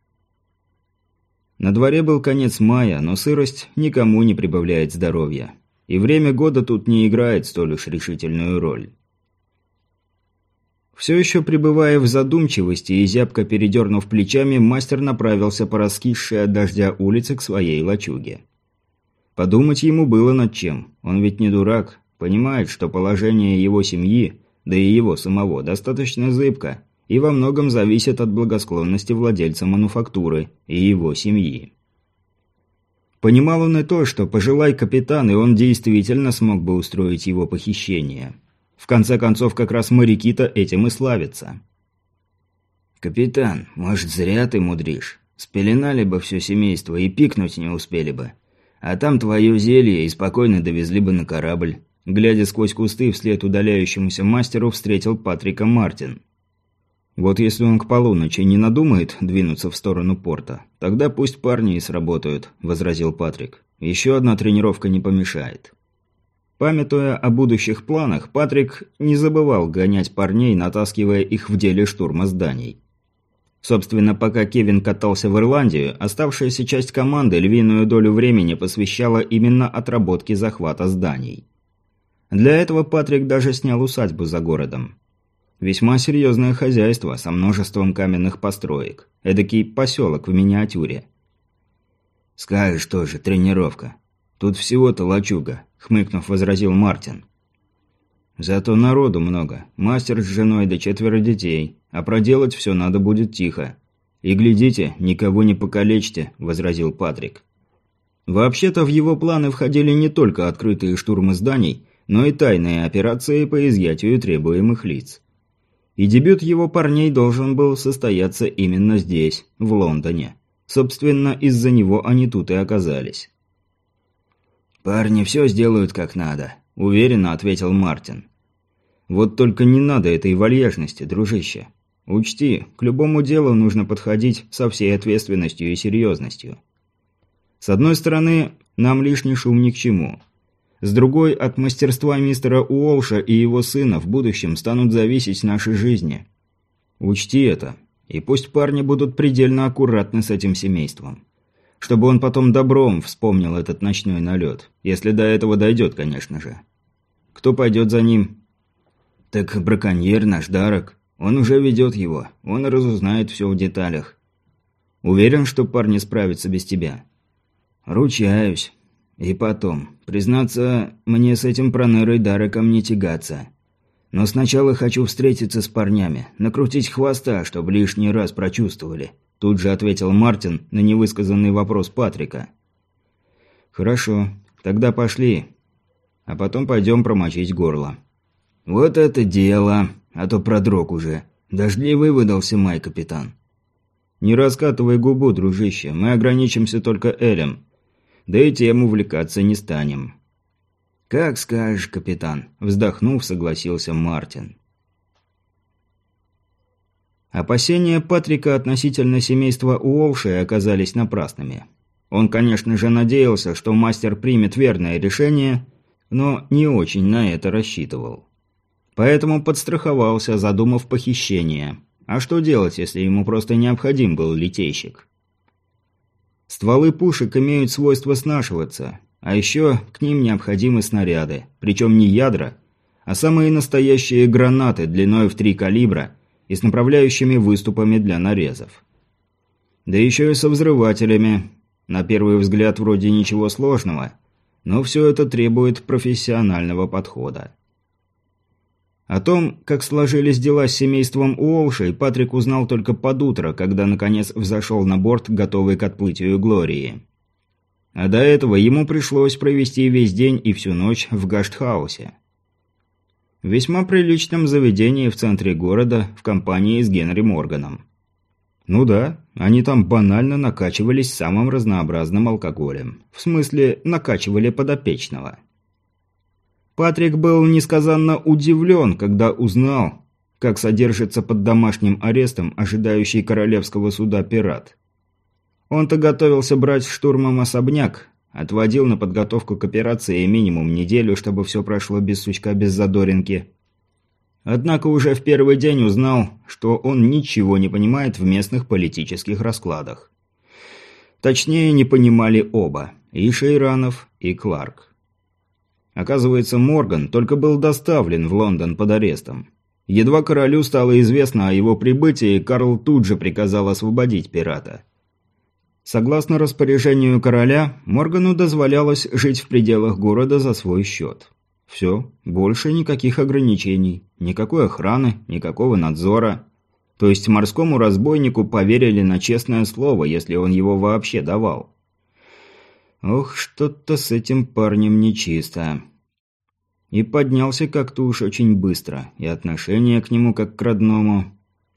На дворе был конец мая, но сырость никому не прибавляет здоровья. И время года тут не играет столь уж решительную роль. Все еще пребывая в задумчивости и зябко передернув плечами, мастер направился по раскисшей от дождя улице к своей лачуге. Подумать ему было над чем. Он ведь не дурак, понимает, что положение его семьи, да и его самого, достаточно зыбко и во многом зависит от благосклонности владельца мануфактуры и его семьи. Понимал он и то, что, пожелай капитан, и он действительно смог бы устроить его похищение. В конце концов, как раз моряки-то этим и славятся. «Капитан, может, зря ты мудришь? Спеленали бы все семейство и пикнуть не успели бы. А там твое зелье и спокойно довезли бы на корабль». Глядя сквозь кусты вслед удаляющемуся мастеру, встретил Патрика Мартин. «Вот если он к полуночи не надумает двинуться в сторону порта, тогда пусть парни и сработают», – возразил Патрик. «Еще одна тренировка не помешает». Памятуя о будущих планах, Патрик не забывал гонять парней, натаскивая их в деле штурма зданий. Собственно, пока Кевин катался в Ирландию, оставшаяся часть команды львиную долю времени посвящала именно отработке захвата зданий. Для этого Патрик даже снял усадьбу за городом. Весьма серьезное хозяйство со множеством каменных построек. Эдакий поселок в миниатюре. «Скажешь тоже, тренировка. Тут всего-то лачуга», — хмыкнув, возразил Мартин. Зато народу много. Мастер с женой да четверо детей. А проделать все надо будет тихо. И глядите, никого не покалечьте», – возразил Патрик. Вообще-то в его планы входили не только открытые штурмы зданий, но и тайные операции по изъятию требуемых лиц. И дебют его парней должен был состояться именно здесь, в Лондоне. Собственно, из-за него они тут и оказались. «Парни все сделают как надо», – уверенно ответил Мартин. «Вот только не надо этой вальяжности, дружище. Учти, к любому делу нужно подходить со всей ответственностью и серьезностью. С одной стороны, нам лишний шум ни к чему. С другой, от мастерства мистера Уолша и его сына в будущем станут зависеть наши жизни. Учти это, и пусть парни будут предельно аккуратны с этим семейством. Чтобы он потом добром вспомнил этот ночной налет. Если до этого дойдет, конечно же. Кто пойдет за ним?» «Так браконьер наш Дарок. Он уже ведет его. Он разузнает все в деталях. Уверен, что парни справятся без тебя?» «Ручаюсь. И потом, признаться, мне с этим пронырой Дареком не тягаться. Но сначала хочу встретиться с парнями, накрутить хвоста, чтобы лишний раз прочувствовали», – тут же ответил Мартин на невысказанный вопрос Патрика. «Хорошо, тогда пошли, а потом пойдем промочить горло». «Вот это дело, а то продрог уже. Дождливый выдался май, капитан». «Не раскатывай губу, дружище, мы ограничимся только Элем. Да и тем увлекаться не станем». «Как скажешь, капитан», – вздохнув, согласился Мартин. Опасения Патрика относительно семейства Уолшей оказались напрасными. Он, конечно же, надеялся, что мастер примет верное решение, но не очень на это рассчитывал. Поэтому подстраховался, задумав похищение. А что делать, если ему просто необходим был литейщик? Стволы пушек имеют свойство снашиваться, а еще к ним необходимы снаряды, причем не ядра, а самые настоящие гранаты длиной в три калибра и с направляющими выступами для нарезов. Да еще и со взрывателями. На первый взгляд вроде ничего сложного, но все это требует профессионального подхода. О том, как сложились дела с семейством Уолшей, Патрик узнал только под утро, когда наконец взошел на борт, готовый к отплытию Глории. А до этого ему пришлось провести весь день и всю ночь в Гаштхаусе. В весьма приличном заведении в центре города, в компании с Генри Морганом. Ну да, они там банально накачивались самым разнообразным алкоголем. В смысле, накачивали подопечного. Патрик был несказанно удивлен, когда узнал, как содержится под домашним арестом ожидающий королевского суда пират. Он-то готовился брать штурмом особняк, отводил на подготовку к операции минимум неделю, чтобы все прошло без сучка, без задоринки. Однако уже в первый день узнал, что он ничего не понимает в местных политических раскладах. Точнее, не понимали оба – и Шейранов, и Кларк. Оказывается, Морган только был доставлен в Лондон под арестом. Едва королю стало известно о его прибытии, Карл тут же приказал освободить пирата. Согласно распоряжению короля, Моргану дозволялось жить в пределах города за свой счет. Все, больше никаких ограничений, никакой охраны, никакого надзора. То есть морскому разбойнику поверили на честное слово, если он его вообще давал. Ох, что-то с этим парнем нечисто. И поднялся как-то уж очень быстро, и отношение к нему как к родному.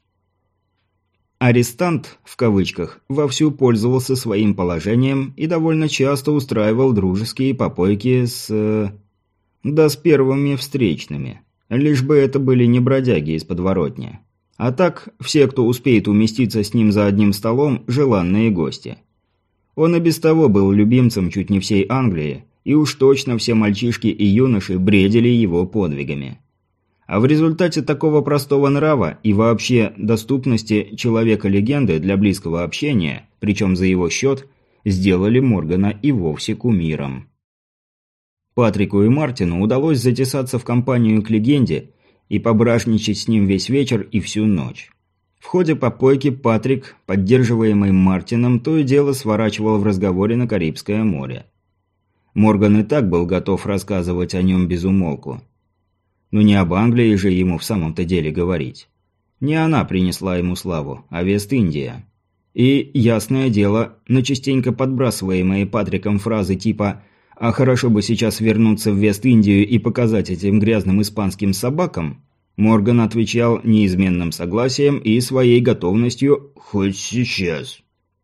«Арестант», в кавычках, вовсю пользовался своим положением и довольно часто устраивал дружеские попойки с... да с первыми встречными. Лишь бы это были не бродяги из подворотни. А так, все, кто успеет уместиться с ним за одним столом, желанные гости. Он и без того был любимцем чуть не всей Англии, и уж точно все мальчишки и юноши бредили его подвигами. А в результате такого простого нрава и вообще доступности человека-легенды для близкого общения, причем за его счет, сделали Моргана и вовсе кумиром. Патрику и Мартину удалось затесаться в компанию к легенде и пображничать с ним весь вечер и всю ночь. В ходе попойки Патрик, поддерживаемый Мартином, то и дело сворачивал в разговоре на Карибское море. Морган и так был готов рассказывать о нем без умолку. Но не об Англии же ему в самом-то деле говорить. Не она принесла ему славу, а Вест-Индия. И, ясное дело, на частенько подбрасываемые Патриком фразы типа «А хорошо бы сейчас вернуться в Вест-Индию и показать этим грязным испанским собакам», Морган отвечал неизменным согласием и своей готовностью «хоть сейчас».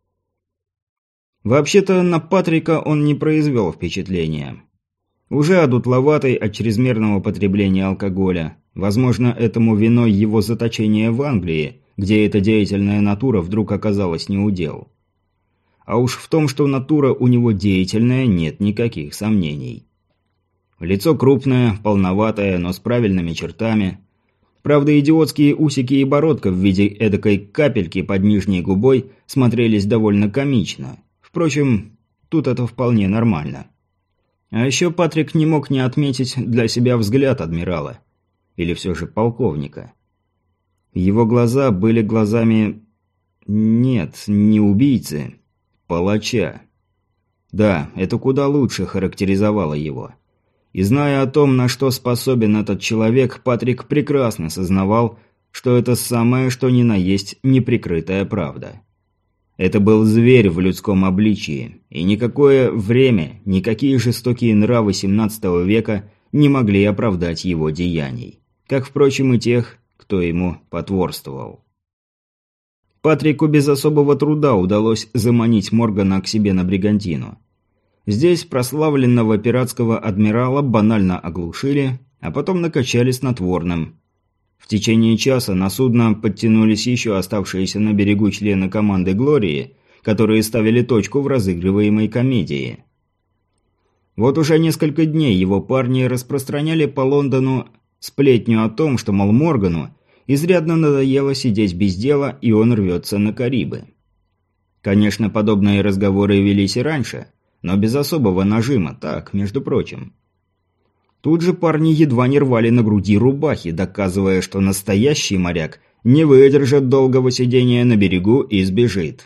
Вообще-то на Патрика он не произвел впечатления. Уже одутловатый от чрезмерного потребления алкоголя. Возможно, этому виной его заточение в Англии, где эта деятельная натура вдруг оказалась неудел. А уж в том, что натура у него деятельная, нет никаких сомнений. Лицо крупное, полноватое, но с правильными чертами. Правда, идиотские усики и бородка в виде эдакой капельки под нижней губой смотрелись довольно комично. Впрочем, тут это вполне нормально. А еще Патрик не мог не отметить для себя взгляд адмирала. Или все же полковника. Его глаза были глазами... Нет, не убийцы. Палача. Да, это куда лучше характеризовало его. И зная о том, на что способен этот человек, Патрик прекрасно сознавал, что это самое что ни на есть неприкрытая правда. Это был зверь в людском обличии, и никакое время, никакие жестокие нравы семнадцатого века не могли оправдать его деяний. Как, впрочем, и тех, кто ему потворствовал. Патрику без особого труда удалось заманить Моргана к себе на Бригантину. Здесь прославленного пиратского адмирала банально оглушили, а потом накачали снотворным. В течение часа на судно подтянулись еще оставшиеся на берегу члены команды «Глории», которые ставили точку в разыгрываемой комедии. Вот уже несколько дней его парни распространяли по Лондону сплетню о том, что, мол, Моргану изрядно надоело сидеть без дела, и он рвется на Карибы. Конечно, подобные разговоры велись и раньше, но без особого нажима, так, между прочим. Тут же парни едва не рвали на груди рубахи, доказывая, что настоящий моряк не выдержит долгого сидения на берегу и сбежит.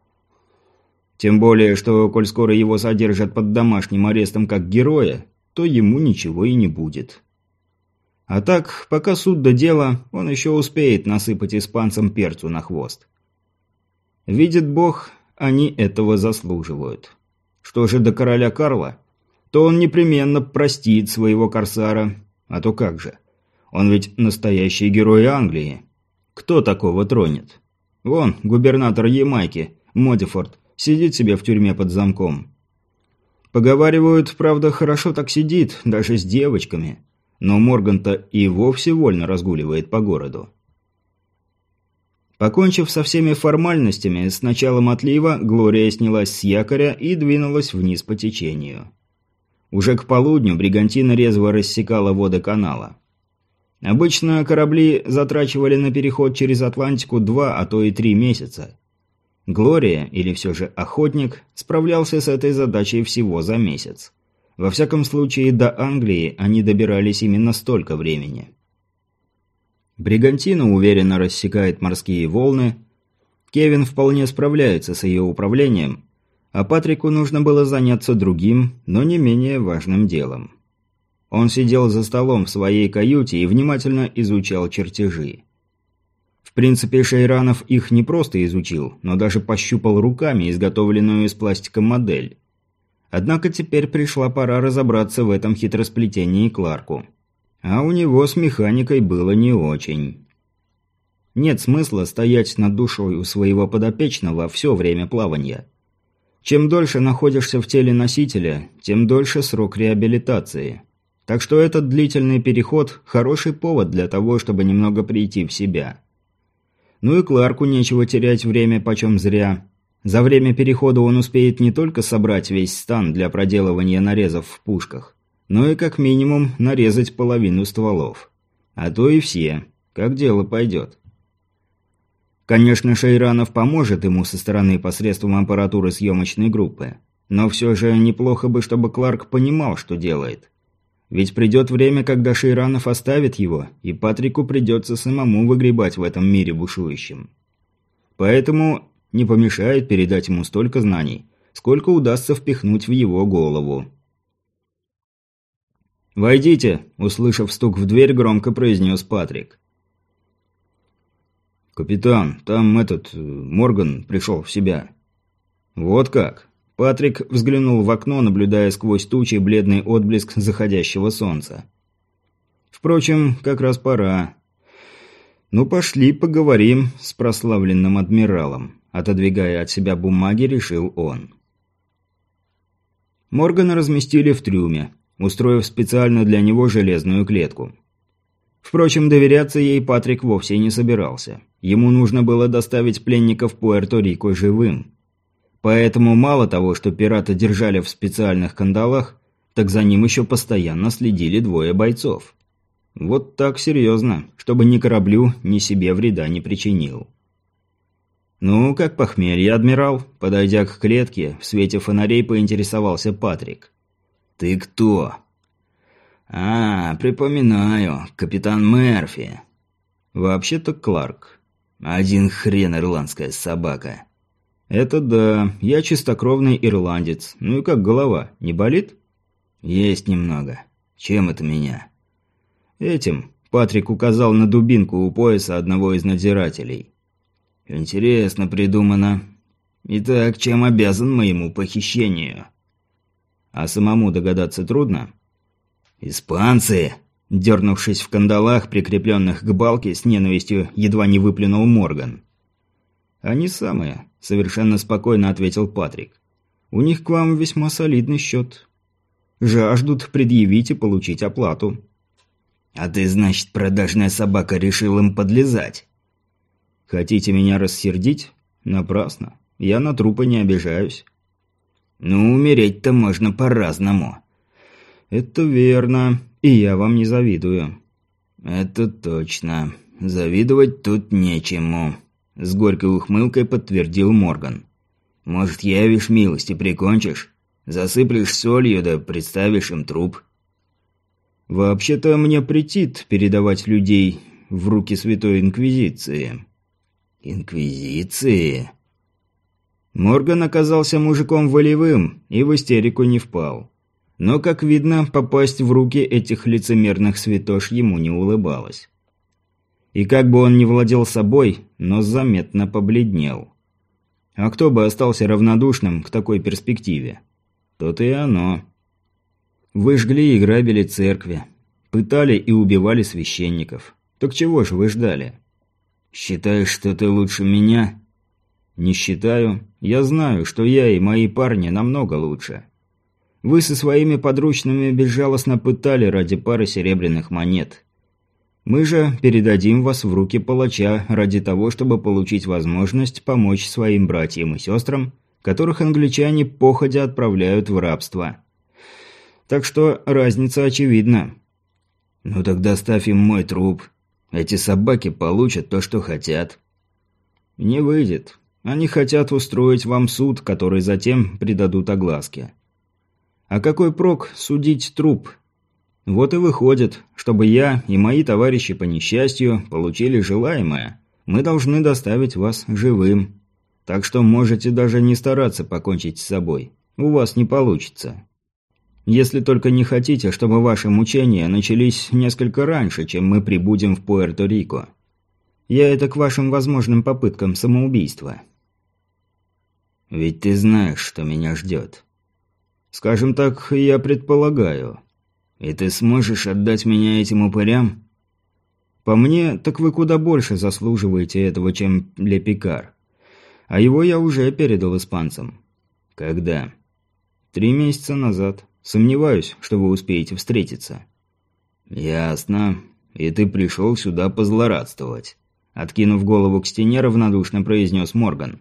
Тем более, что, коль скоро его содержат под домашним арестом как героя, то ему ничего и не будет. А так, пока суд до дела, он еще успеет насыпать испанцам перцу на хвост. Видит Бог, они этого заслуживают. Что же до короля Карла, то он непременно простит своего корсара, а то как же. Он ведь настоящий герой Англии. Кто такого тронет? Вон, губернатор Ямайки, Модифорд, сидит себе в тюрьме под замком. Поговаривают, правда, хорошо так сидит, даже с девочками. Но Морган-то и вовсе вольно разгуливает по городу. Покончив со всеми формальностями, с началом отлива Глория снялась с якоря и двинулась вниз по течению. Уже к полудню Бригантина резво рассекала воды канала. Обычно корабли затрачивали на переход через Атлантику два, а то и три месяца. Глория, или все же Охотник, справлялся с этой задачей всего за месяц. Во всяком случае, до Англии они добирались именно столько времени. Бригантина уверенно рассекает морские волны. Кевин вполне справляется с ее управлением, а Патрику нужно было заняться другим, но не менее важным делом. Он сидел за столом в своей каюте и внимательно изучал чертежи. В принципе, Шейранов их не просто изучил, но даже пощупал руками изготовленную из пластика модель. Однако теперь пришла пора разобраться в этом хитросплетении Кларку. А у него с механикой было не очень. Нет смысла стоять над душой у своего подопечного все время плавания. Чем дольше находишься в теле носителя, тем дольше срок реабилитации. Так что этот длительный переход – хороший повод для того, чтобы немного прийти в себя. Ну и Кларку нечего терять время почем зря. За время перехода он успеет не только собрать весь стан для проделывания нарезов в пушках, но и как минимум нарезать половину стволов. А то и все, как дело пойдет. Конечно, Шейранов поможет ему со стороны посредством аппаратуры съемочной группы. Но все же неплохо бы, чтобы Кларк понимал, что делает. Ведь придет время, когда Шейранов оставит его, и Патрику придется самому выгребать в этом мире бушующем. Поэтому не помешает передать ему столько знаний, сколько удастся впихнуть в его голову. «Войдите», – услышав стук в дверь, громко произнес Патрик. «Капитан, там этот... Морган пришел в себя». «Вот как?» Патрик взглянул в окно, наблюдая сквозь тучи бледный отблеск заходящего солнца. «Впрочем, как раз пора. Ну, пошли поговорим с прославленным адмиралом», – отодвигая от себя бумаги, решил он. Моргана разместили в трюме, устроив специально для него железную клетку. Впрочем, доверяться ей Патрик вовсе не собирался. Ему нужно было доставить пленников Пуэрто-Рико живым. Поэтому мало того, что пирата держали в специальных кандалах, так за ним еще постоянно следили двое бойцов. Вот так серьезно, чтобы ни кораблю, ни себе вреда не причинил. «Ну, как похмелье, адмирал?» Подойдя к клетке, в свете фонарей поинтересовался Патрик. «Ты кто?» «А, припоминаю, капитан Мерфи». «Вообще-то Кларк. Один хрен ирландская собака». «Это да, я чистокровный ирландец. Ну и как голова, не болит?» «Есть немного. Чем это меня?» «Этим», – Патрик указал на дубинку у пояса одного из надзирателей. «Интересно придумано. Итак, чем обязан моему похищению?» «А самому догадаться трудно?» «Испанцы!» – дернувшись в кандалах, прикрепленных к балке, с ненавистью едва не выплюнул Морган. «Они самые», – совершенно спокойно ответил Патрик. «У них к вам весьма солидный счет. Жаждут предъявить и получить оплату». «А ты, значит, продажная собака, решил им подлизать?» «Хотите меня рассердить? Напрасно. Я на трупы не обижаюсь». «Ну, умереть-то можно по-разному». «Это верно, и я вам не завидую». «Это точно. Завидовать тут нечему», – с горькой ухмылкой подтвердил Морган. «Может, явишь милость и прикончишь? Засыплешь солью, да представишь им труп». «Вообще-то мне претит передавать людей в руки Святой Инквизиции». «Инквизиции?» Морган оказался мужиком волевым и в истерику не впал. Но, как видно, попасть в руки этих лицемерных святош ему не улыбалось. И как бы он ни владел собой, но заметно побледнел. А кто бы остался равнодушным к такой перспективе? То-то и оно. Вы жгли и грабили церкви, пытали и убивали священников. Так чего ж вы ждали? Считаешь, что ты лучше меня? Не считаю. Я знаю, что я и мои парни намного лучше. Вы со своими подручными безжалостно пытали ради пары серебряных монет. Мы же передадим вас в руки палача ради того, чтобы получить возможность помочь своим братьям и сестрам, которых англичане походя отправляют в рабство. Так что разница очевидна. Ну тогда ставь им мой труп. Эти собаки получат то, что хотят. Не выйдет. Они хотят устроить вам суд, который затем придадут огласке. А какой прок судить труп? Вот и выходит, чтобы я и мои товарищи по несчастью получили желаемое, мы должны доставить вас живым. Так что можете даже не стараться покончить с собой. У вас не получится. Если только не хотите, чтобы ваши мучения начались несколько раньше, чем мы прибудем в Пуэрто-Рико. Я это к вашим возможным попыткам самоубийства. Ведь ты знаешь, что меня ждет. Скажем так, я предполагаю. И ты сможешь отдать меня этим упырям? По мне, так вы куда больше заслуживаете этого, чем Ле Пикар. А его я уже передал испанцам. Когда? Три месяца назад. Сомневаюсь, что вы успеете встретиться. Ясно. И ты пришел сюда позлорадствовать. Откинув голову к стене, равнодушно произнес Морган.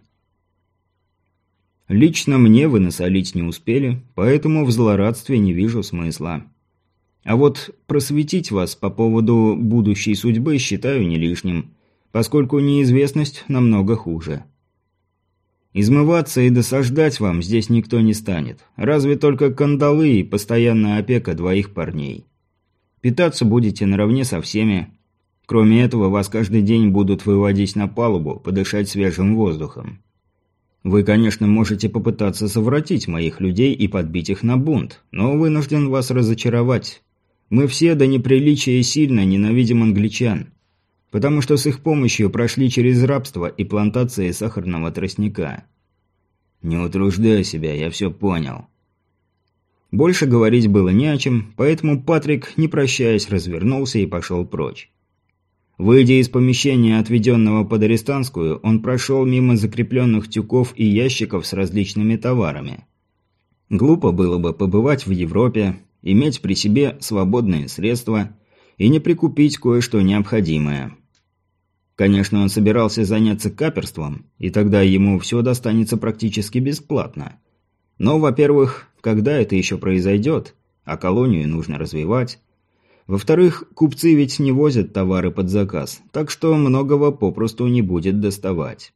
Лично мне вы насолить не успели, поэтому в злорадстве не вижу смысла. А вот просветить вас по поводу будущей судьбы считаю не лишним, поскольку неизвестность намного хуже. Измываться и досаждать вам здесь никто не станет, разве только кандалы и постоянная опека двоих парней. Питаться будете наравне со всеми. Кроме этого, вас каждый день будут выводить на палубу, подышать свежим воздухом. Вы, конечно, можете попытаться совратить моих людей и подбить их на бунт, но вынужден вас разочаровать. Мы все до неприличия сильно ненавидим англичан, потому что с их помощью прошли через рабство и плантации сахарного тростника. Не утруждай себя, я все понял. Больше говорить было не о чем, поэтому Патрик, не прощаясь, развернулся и пошел прочь. Выйдя из помещения, отведенного под арестантскую, он прошел мимо закрепленных тюков и ящиков с различными товарами. Глупо было бы побывать в Европе, иметь при себе свободные средства и не прикупить кое-что необходимое. Конечно, он собирался заняться каперством, и тогда ему все достанется практически бесплатно. Но, во-первых, когда это еще произойдет, а колонию нужно развивать. Во-вторых, купцы ведь не возят товары под заказ, так что многого попросту не будет доставать.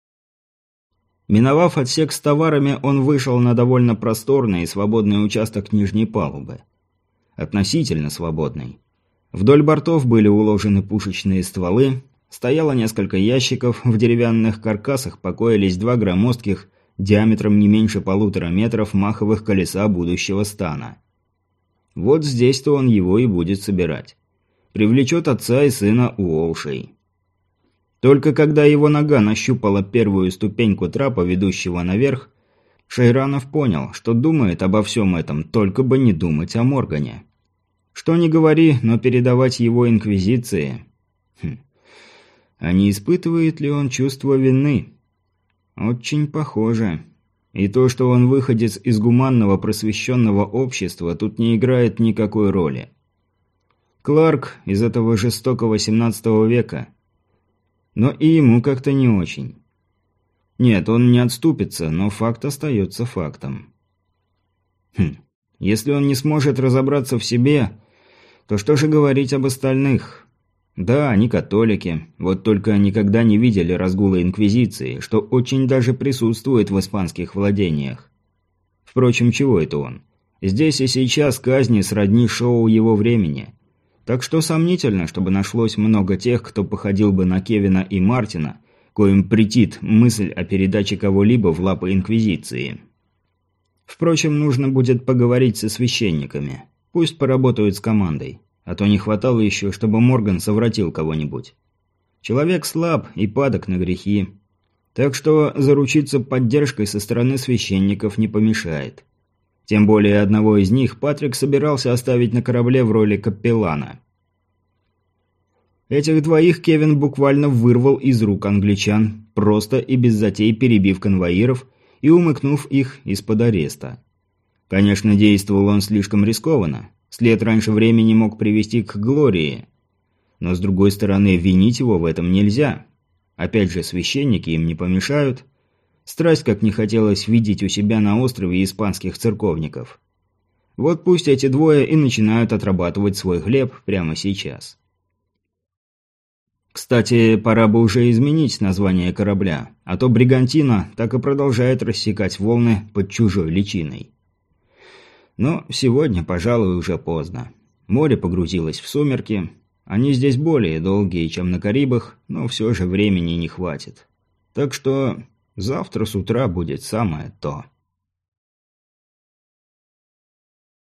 Миновав отсек с товарами, он вышел на довольно просторный и свободный участок нижней палубы. Относительно свободный. Вдоль бортов были уложены пушечные стволы, стояло несколько ящиков, в деревянных каркасах покоились два громоздких, диаметром не меньше полутора метров маховых колеса будущего стана. Вот здесь-то он его и будет собирать. Привлечет отца и сына Уолшей. Только когда его нога нащупала первую ступеньку трапа, ведущего наверх, Шейранов понял, что думает обо всем этом, только бы не думать о Моргане. Что ни говори, но передавать его Инквизиции... Хм. А не испытывает ли он чувство вины? Очень похоже. И то, что он выходец из гуманного просвещенного общества, тут не играет никакой роли. Кларк из этого жестокого семнадцатого века. Но и ему как-то не очень. Нет, он не отступится, но факт остается фактом. Хм. Если он не сможет разобраться в себе, то что же говорить об остальных? Да, они католики, вот только никогда не видели разгула Инквизиции, что очень даже присутствует в испанских владениях. Впрочем, чего это он? Здесь и сейчас казни сродни шоу его времени. Так что сомнительно, чтобы нашлось много тех, кто походил бы на Кевина и Мартина, коим претит мысль о передаче кого-либо в лапы Инквизиции. Впрочем, нужно будет поговорить со священниками. Пусть поработают с командой. А то не хватало еще, чтобы Морган совратил кого-нибудь. Человек слаб и падок на грехи. Так что заручиться поддержкой со стороны священников не помешает. Тем более одного из них Патрик собирался оставить на корабле в роли капеллана. Этих двоих Кевин буквально вырвал из рук англичан, просто и без затей перебив конвоиров и умыкнув их из-под ареста. Конечно, действовал он слишком рискованно. След раньше времени мог привести к Глории. Но, с другой стороны, винить его в этом нельзя. Опять же, священники им не помешают. Страсть, как не хотелось видеть у себя на острове испанских церковников. Вот пусть эти двое и начинают отрабатывать свой хлеб прямо сейчас. Кстати, пора бы уже изменить название корабля, а то Бригантина так и продолжает рассекать волны под чужой личиной. Но сегодня, пожалуй, уже поздно. Море погрузилось в сумерки. Они здесь более долгие, чем на Карибах, но все же времени не хватит. Так что завтра с утра будет самое то.